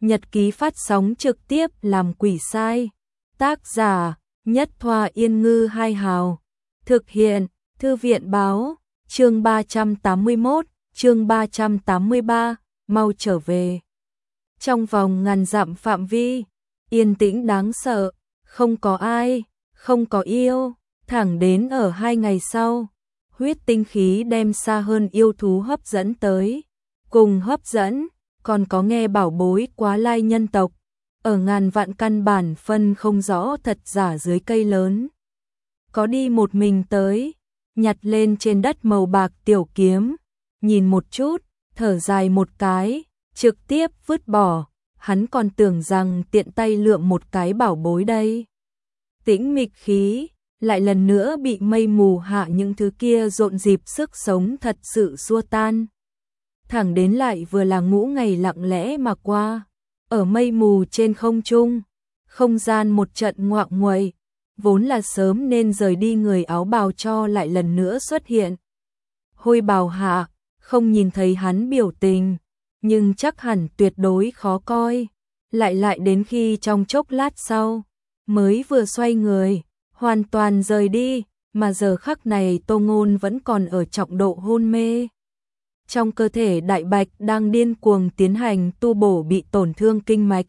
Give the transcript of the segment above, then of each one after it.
Nhật ký phát sóng trực tiếp làm quỷ sai. Tác giả Nhất Thoa Yên Ngư Hai Hào. Thực hiện Thư viện Báo. Chương 381, chương 383, mau trở về. Trong vòng ngàn dặm phạm vi, yên tĩnh đáng sợ, không có ai, không có yêu, thẳng đến ở 2 ngày sau, huyết tinh khí đem xa hơn yêu thú hấp dẫn tới. Cùng hấp dẫn, còn có nghe bảo bối quá lai nhân tộc, ở ngàn vạn căn bản phân không rõ thật giả dưới cây lớn. Có đi một mình tới, nhặt lên trên đất màu bạc tiểu kiếm, nhìn một chút, thở dài một cái, trực tiếp vứt bỏ, hắn còn tưởng rằng tiện tay lượm một cái bảo bối đây. Tĩnh mịch khí, lại lần nữa bị mây mù hạ những thứ kia rộn rịp sức sống thật sự xua tan. Thẳng đến lại vừa là ngũ ngày lặng lẽ mà qua, ở mây mù trên không trung, không gian một trận ngoạng nguậy, vốn là sớm nên rời đi người áo bào cho lại lần nữa xuất hiện. Hôi bào hạ, không nhìn thấy hắn biểu tình, nhưng chắc hẳn tuyệt đối khó coi, lại đến khi trong chốc lát sau, mới vừa xoay người, hoàn toàn rời đi, mà giờ khắc này Tô Ngôn vẫn còn ở trọng độ hôn mê. Trong cơ thể Đại Bạch đang điên cuồng tiến hành tu bổ bị tổn thương kinh mạch.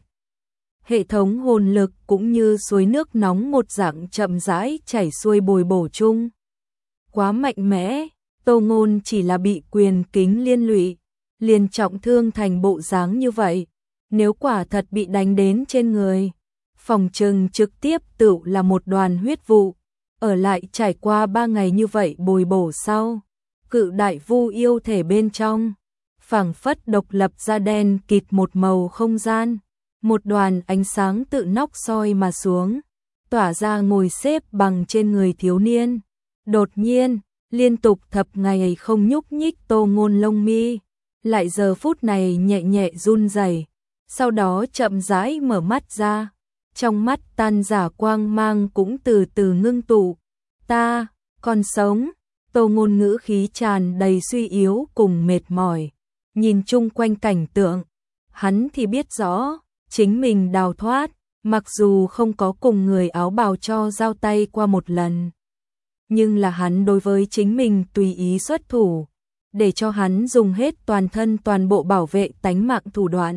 Hệ thống hồn lực cũng như suối nước nóng một dạng chậm rãi chảy xuôi bồi bổ chung. Quá mạnh mẽ, Tô Ngôn chỉ là bị quyền kính liên lụy, liền trọng thương thành bộ dáng như vậy. Nếu quả thật bị đánh đến trên người, phòng trừng trực tiếp tự là một đoàn huyết vụ. Ở lại trải qua 3 ngày như vậy bồi bổ sau, cự đại vu yêu thể bên trong, phảng phất độc lập ra đen kịt một màu không gian. Một đoàn ánh sáng tự nóc soi mà xuống, tỏa ra ngồi xếp bằng trên người thiếu niên. Đột nhiên, liên tục thập ngày không nhúc nhích Tô Ngôn lông mi, lại giờ phút này nhẹ nhẹ run rẩy, sau đó chậm rãi mở mắt ra, trong mắt tan giả quang mang cũng từ từ ngưng tụ. Ta, còn sống. Tô Ngôn ngữ khí tràn đầy suy yếu cùng mệt mỏi, nhìn chung quanh cảnh tượng, hắn thì biết rõ, chính mình đào thoát, mặc dù không có cùng người áo bào cho giao tay qua một lần. Nhưng là hắn đối với chính mình tùy ý xuất thủ, để cho hắn dùng hết toàn thân toàn bộ bảo vệ tánh mạng thủ đoạn.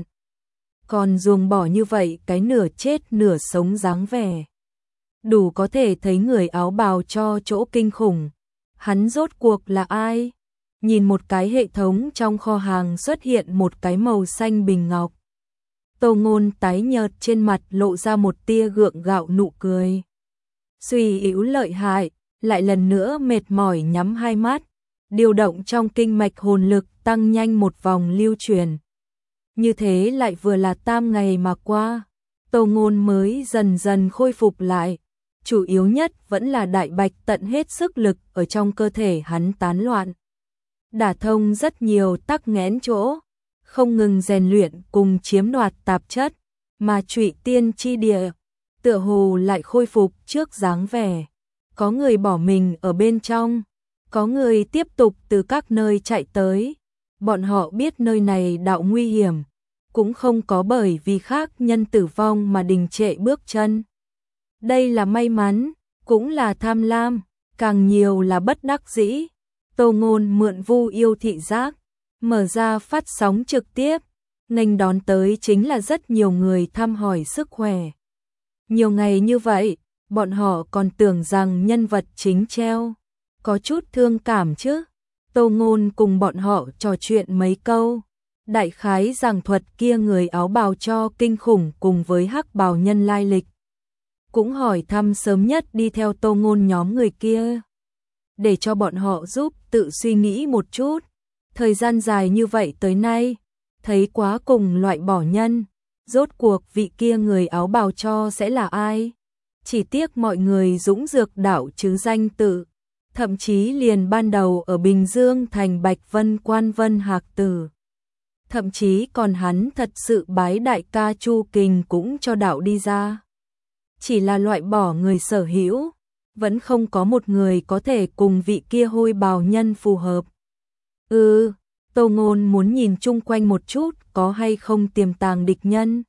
Còn ruồng bỏ như vậy cái nửa chết nửa sống dáng vẻ. Đủ có thể thấy người áo bào cho chỗ kinh khủng. Hắn rốt cuộc là ai? Nhìn một cái hệ thống trong kho hàng xuất hiện một cái màu xanh bình ngọc. Tô Ngôn tái nhợt trên mặt lộ ra một tia gượng gạo nụ cười. Suy yếu lợi hại, lại lần nữa mệt mỏi nhắm hai mắt, điều động trong kinh mạch hồn lực tăng nhanh một vòng lưu truyền. Như thế lại vừa là 8 ngày mà qua, Tô Ngôn mới dần dần khôi phục lại. Chủ yếu nhất vẫn là Đại Bạch tận hết sức lực ở trong cơ thể hắn tán loạn. Đả thông rất nhiều tắc nghẽn chỗ, không ngừng rèn luyện cùng chiếm đoạt tạp chất, mà Trụy Tiên chi địa tựa hồ lại khôi phục trước dáng vẻ. Có người bỏ mình ở bên trong, có người tiếp tục từ các nơi chạy tới. Bọn họ biết nơi này đạo nguy hiểm, cũng không có bởi vì khác nhân tử vong mà đình trệ bước chân. Đây là may mắn, cũng là tham lam, càng nhiều là bất đắc dĩ. Tô Ngôn mượn vu yêu thị giác, mở ra phát sóng trực tiếp, nghênh đón tới chính là rất nhiều người thăm hỏi sức khỏe. Nhiều ngày như vậy, bọn họ còn tưởng rằng nhân vật chính treo, có chút thương cảm chứ. Tô Ngôn cùng bọn họ trò chuyện mấy câu, đại khái giảng thuật kia người áo bào cho kinh khủng cùng với hắc bào nhân lai lịch. Cũng hỏi thăm sớm nhất đi theo Tô Ngôn nhóm người kia, để cho bọn họ giúp tự suy nghĩ một chút. Thời gian dài như vậy tới nay, thấy quá cùng loại bỏ nhân, rốt cuộc vị kia người áo bào cho sẽ là ai? Chỉ tiếc mọi người dũng dược đảo chứ danh tự, thậm chí liền ban đầu ở Bình Dương thành Bạch Vân Quan Vân Hạc Tử. Thậm chí còn hắn thật sự bái đại ca Chu Kình cũng cho đạo đi ra. Chỉ là loại bỏ người sở hữu, vẫn không có một người có thể cùng vị kia hôi bào nhân phù hợp. Tô Ngôn muốn nhìn chung quanh một chút có hay không tiềm tàng địch nhân.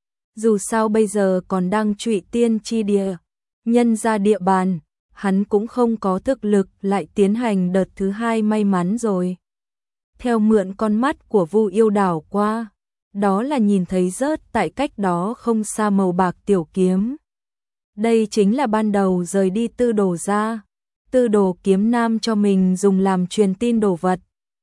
Dù sao bây giờ còn đang trụy tiên chi địa, nhân ra địa bàn, hắn cũng không có thực lực lại tiến hành đợt thứ hai may mắn rồi. Theo mượn con mắt của Vu Yêu đảo qua, đó là nhìn thấy rớt tại cách đó không xa màu bạc tiểu kiếm. Đây chính là ban đầu rời đi Tư Đồ ra, Tư Đồ kiếm nam cho mình dùng làm truyền tin đồ vật.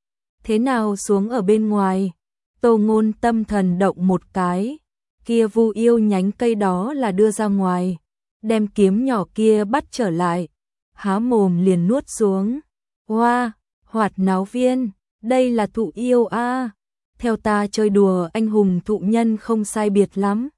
Thế nào xuống ở bên ngoài, Tô Ngôn tâm thần động một cái, kia Vu Yêu nhánh cây đó là đưa ra ngoài, đem kiếm nhỏ kia bắt trở lại, há mồm liền nuốt xuống. Hoa, hoạt náo viên, đây là thụ yêu a. Theo ta chơi đùa anh hùng thụ nhân không sai biệt lắm.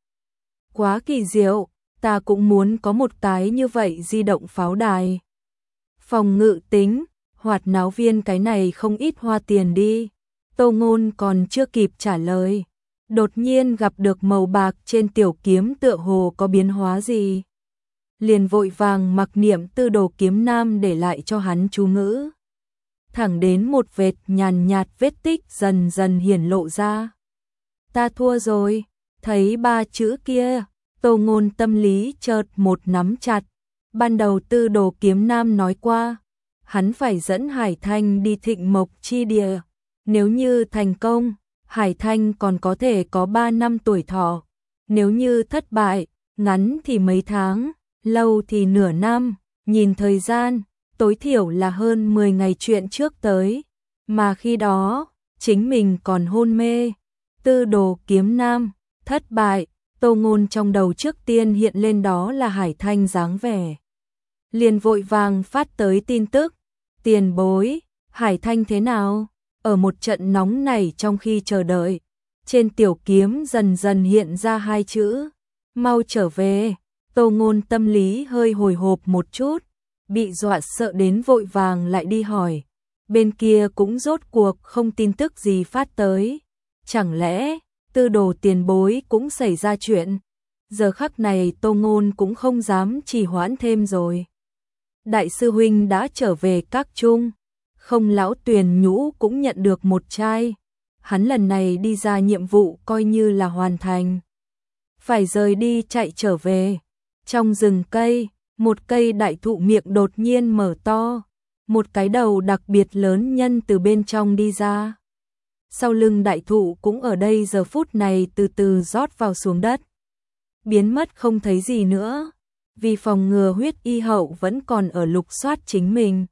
Quá kỳ diệu, ta cũng muốn có một cái như vậy di động pháo đài. Phòng ngự tính, hoạt náo viên cái này không ít hoa tiền đi. Tô Ngôn còn chưa kịp trả lời, đột nhiên gặp được màu bạc trên tiểu kiếm tựa hồ có biến hóa gì. Liền vội vàng mặc niệm Tư Đồ kiếm nam để lại cho hắn chú ngữ. Thẳng đến một vệt nhàn nhạt vết tích dần dần hiển lộ ra. Ta thua rồi, thấy ba chữ kia, Tô Ngôn tâm lý chợt một nắm chặt. Ban đầu Tư Đồ kiếm nam nói qua, hắn phải dẫn Hải Thanh đi Thịnh Mộc chi địa. Nếu như thành công, Hải Thanh còn có thể có 3 năm tuổi thọ. Nếu như thất bại, ngắn thì mấy tháng, lâu thì nửa năm, nhìn thời gian, tối thiểu là hơn 10 ngày chuyện trước tới. Mà khi đó, chính mình còn hôn mê. Tư Đồ kiếm nam, thất bại, Tô Ngôn trong đầu trước tiên hiện lên đó là Hải Thanh dáng vẻ. Liền vội vàng phát tới tin tức, tiền bối, Hải Thanh thế nào? Ở một trận nóng này trong khi chờ đợi, trên tiểu kiếm dần dần hiện ra hai chữ, mau trở về. Tô Ngôn tâm lý hơi hồi hộp một chút, bị dọa sợ đến vội vàng lại đi hỏi. Bên kia cũng rốt cuộc không tin tức gì phát tới. Chẳng lẽ, Tư Đồ tiền bối cũng xảy ra chuyện? Giờ khắc này Tô Ngôn cũng không dám trì hoãn thêm rồi. Đại sư huynh đã trở về các trung. Không lão Tuyền Nhũ cũng nhận được một trai. Hắn lần này đi ra nhiệm vụ coi như là hoàn thành. Phải rời đi chạy trở về. Trong rừng cây, một cây đại thụ miệng đột nhiên mở to. Một cái đầu đặc biệt lớn nhân từ bên trong đi ra. Sau lưng đại thụ cũng ở đây giờ phút này từ từ rót vào xuống đất. Biến mất không thấy gì nữa. Vì phòng ngừa huyết y hậu vẫn còn ở lục soát chính mình.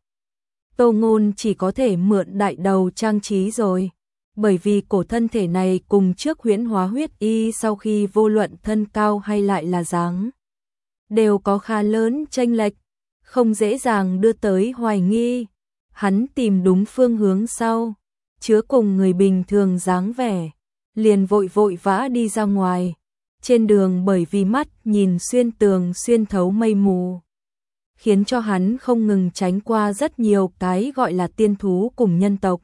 Tô Ngôn chỉ có thể mượn đại đầu trang trí rồi. Bởi vì cổ thân thể này cùng trước huyễn hóa huyết y sau khi vô luận thân cao hay lại là dáng, đều có khá lớn chênh lệch, không dễ dàng đưa tới hoài nghi. Hắn tìm đúng phương hướng sau, chứa cùng người bình thường dáng vẻ, liền vội vội vã đi ra ngoài. Trên đường bởi vì mắt nhìn xuyên tường xuyên thấu mây mù, khiến cho hắn không ngừng tránh qua rất nhiều cái gọi là tiên thú cùng nhân tộc.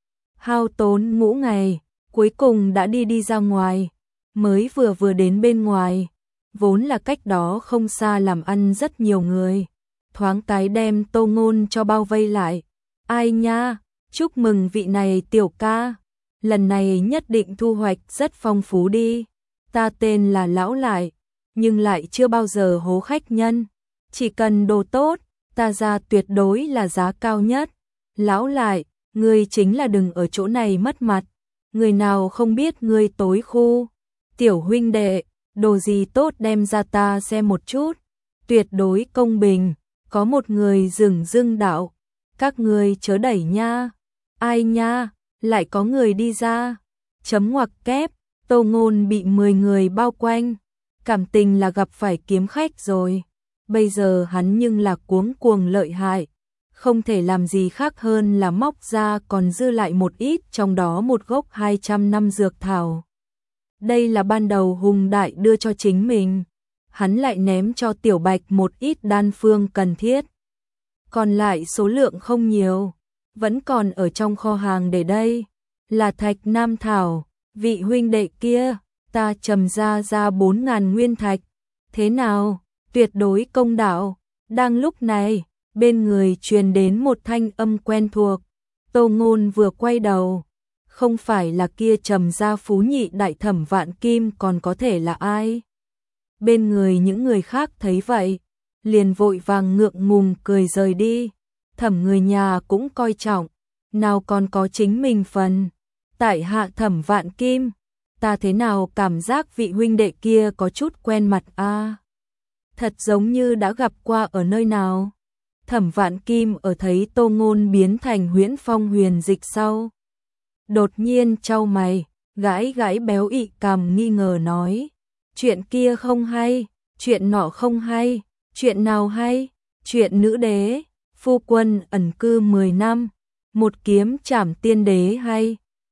Hao tốn ngũ ngày, cuối cùng đã đi ra ngoài, mới vừa đến bên ngoài, vốn là cách đó không xa làm ăn rất nhiều người, thoáng cái đem Tô Ngôn cho bao vây lại. Ai nha, chúc mừng vị này tiểu ca, lần này nhất định thu hoạch rất phong phú đi. Ta tên là Lão Lại, nhưng lại chưa bao giờ hố khách nhân. Chỉ cần đồ tốt, ta ra tuyệt đối là giá cao nhất. Lão Lại, ngươi chính là đừng ở chỗ này mất mặt. Người nào không biết ngươi tối khu. Tiểu huynh đệ, đồ gì tốt đem ra ta xem một chút. Tuyệt đối công bình, có một người dửng dưng đạo. Các ngươi chớ đẩy nha. Ai nha, lại có người đi ra. Chấm ngoặc kép, Tô Ngôn bị 10 người bao quanh. Cảm tình là gặp phải kiếm khách rồi. Bây giờ hắn nhưng là cuống cuồng lợi hại. Không thể làm gì khác hơn là móc ra còn dư lại một ít, trong đó một gốc 200 năm dược thảo. Đây là ban đầu Hùng Đại đưa cho chính mình. Hắn lại ném cho Tiểu Bạch một ít đan phương cần thiết. Còn lại số lượng không nhiều, vẫn còn ở trong kho hàng để đây. Là thạch nam thảo, vị huynh đệ kia, ta trầm ra 4.000 nguyên thạch. Thế nào, tuyệt đối công đạo. Đang lúc này, bên người truyền đến một thanh âm quen thuộc. Tô Ngôn vừa quay đầu, không phải là kia Trầm gia phú nhị đại Thẩm Vạn Kim còn có thể là ai? Bên người những người khác thấy vậy, liền vội vàng ngượng ngùng cười rời đi. Thẩm người nhà cũng coi trọng, nào còn có chính mình phần. Tại hạ Thẩm Vạn Kim, ta thế nào cảm giác vị huynh đệ kia có chút quen mặt a? Thật giống như đã gặp qua ở nơi nào. Thẩm Vạn Kim ở thấy Tô Ngôn biến thành Huyễn Phong huyền dịch sau, đột nhiên chau mày, gãi gãi béo ị cằm nghi ngờ nói, chuyện kia không hay, chuyện nọ không hay, chuyện nào hay? Chuyện nữ đế, phu quân ẩn cư 10 năm, một kiếm trảm tiên đế hay?